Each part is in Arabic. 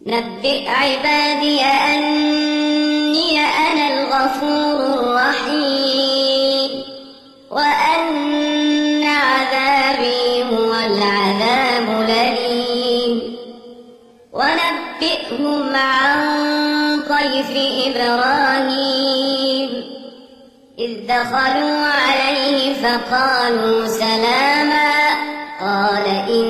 نبئ عبادي أني أنا الغفور الرحيم وأن عذابي هو العذاب الأليم ونبئهم عن ضيف إبراهيم إذ دخلوا عليه فقالوا سلاما قال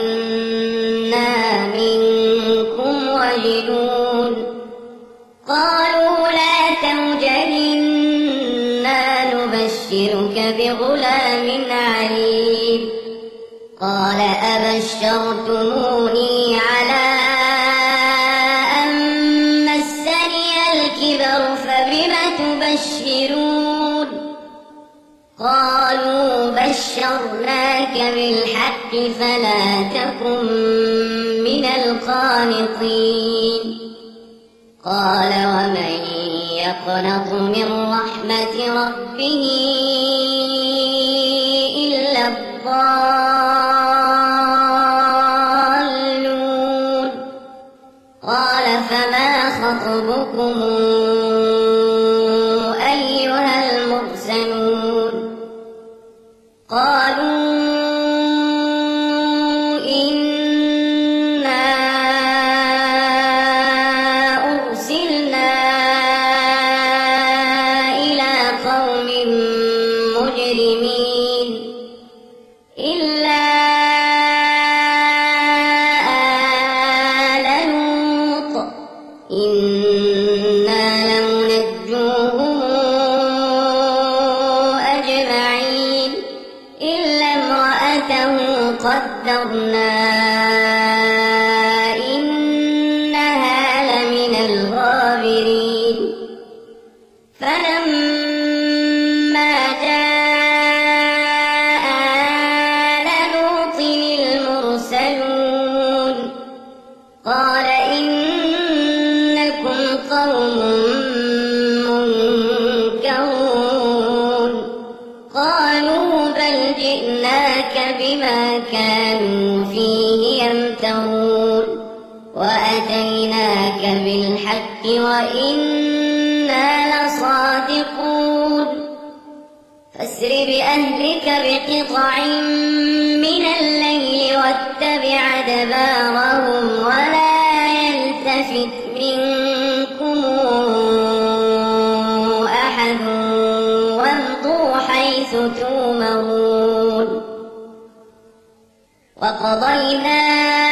إنا منكم وجلون قالوا لا توجل إنا نبشرك بغلام عليم قال أبشرتموني على أن مسني الكبر فبم تبشرون قالوا بشرناك بالحق فلا تكن من القانطين قال ومن يقنط من رحمة ربه إلا الضالون قال فما خطبكم أيها المرسلون قالوا إنا أرسلنا إلى قوم مجرمين إلا آل لوط إنا لمنجوهم أجمعين إلا امرأته قدرنا إنها لمن الغابرين فلما جاء آل لوط المرسلون قال إنكم قوم منكرون قالوا بل جئناك بما كانوا فيه يمترون وأتيناك بالحق وإنا لصادقون فاسر بأهلك بقطع من الليل واتبع أدبارهم ولا يلتفت منكم أحد وامضوا حيث تؤمرون وقضينا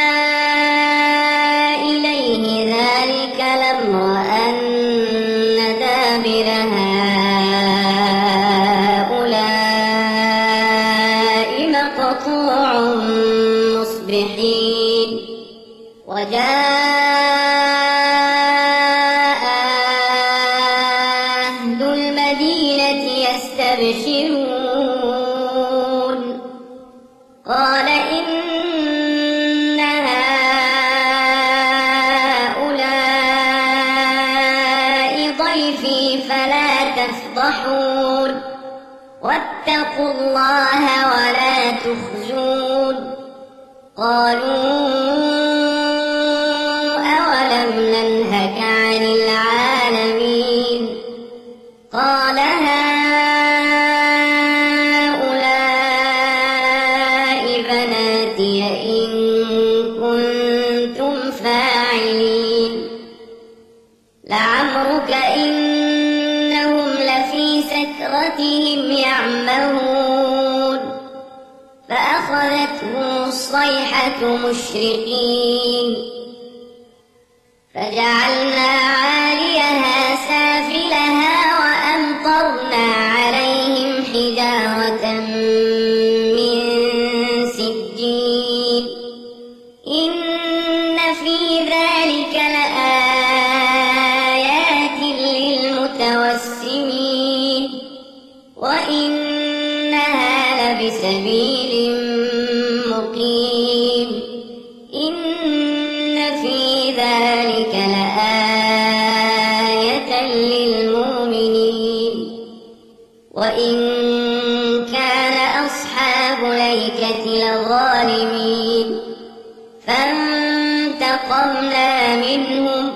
إليه ذلك الأمر أن دابر هؤلاء مقطوع مصبحين وجاء أهل المدينة يستبشرون قال إن هؤلاء ضيفي فلا تفضحون واتقوا الله ولا تخزون قالوا أولم ننهك عن العالمين قال هؤلاء بناتي إن كنتم فاعلين لعمرك إنهم لفي سكرتهم يعمهون فأخذتهم الصيحة مشرقين فجعلنا عاليها سافلها وأمطرنا عليهم حجارة من سجيل إن في ذلك لآيات للمتوسمين وإنها لبسبيل مقيم إن في ذلك لآية للمؤمنين وإن كان أصحاب الأيكة لظالمين فانتقمنا منهم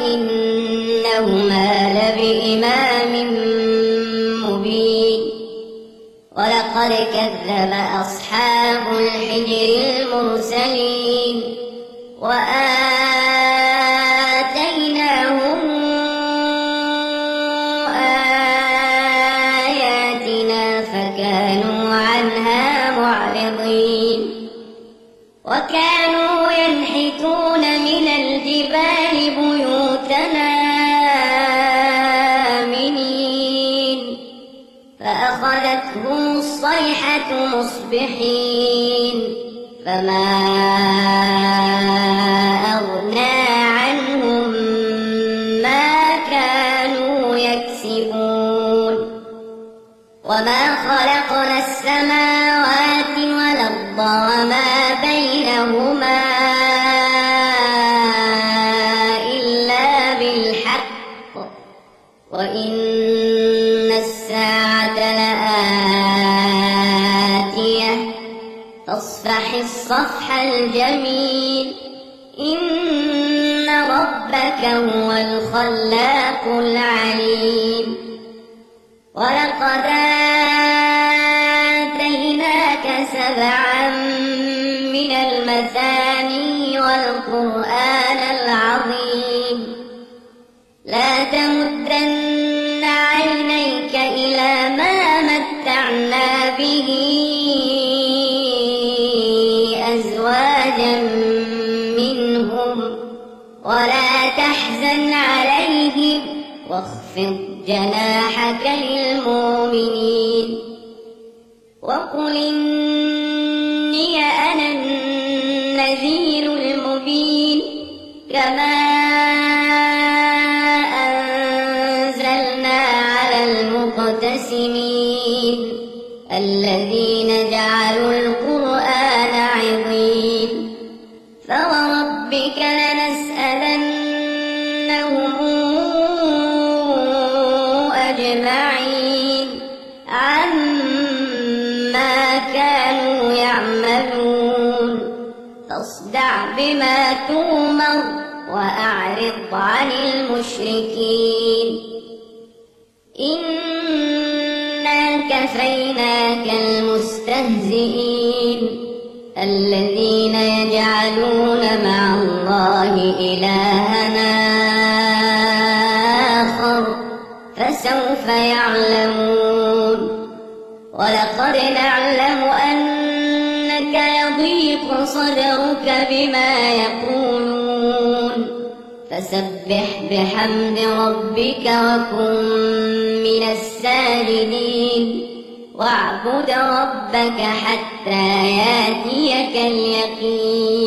وإنهما لبإمام مبين ولقد كذب أصحاب الحجر المرسلين وآتيناهم آياتنا فكانوا عنها معرضين وكانوا ينحتون من الجبال بيوتنا آمنين فأخذتهم الصيحة مصبحين فما أغنى عنهم ما كانوا يكسبون وما خلقنا السماوات والأرض وما بينهما إلا بالحق وإن الساعة لآتية فاصفح الصفح الجميل إن ربك هو الخلاق العليم ولقد آتيناك 7 من المثاني والقرآن العظيم لا تمدن عينيك إلى ما متعنا به أزواجا منهم ولا تحزن عليهم واخفض جناحك للمؤمنين وقل إني أنا النذير المبين كما أنزلنا على المقتسمين الذين جعلوا القرآن عظيم فوربك لنسألنهم أجمعين عما كانوا يعملون فاصدع بما تؤمر وأعرض عن المشركين إنا كفيناك المستهزئين الذين يجعلون مع الله إلهنا آخر فسوف يعلمون ولقد نعلم أنك يضيق صدرك بما يقولون فسبح بحمد ربك وكن من الساجدين واعبد ربك حتى يأتيك اليقين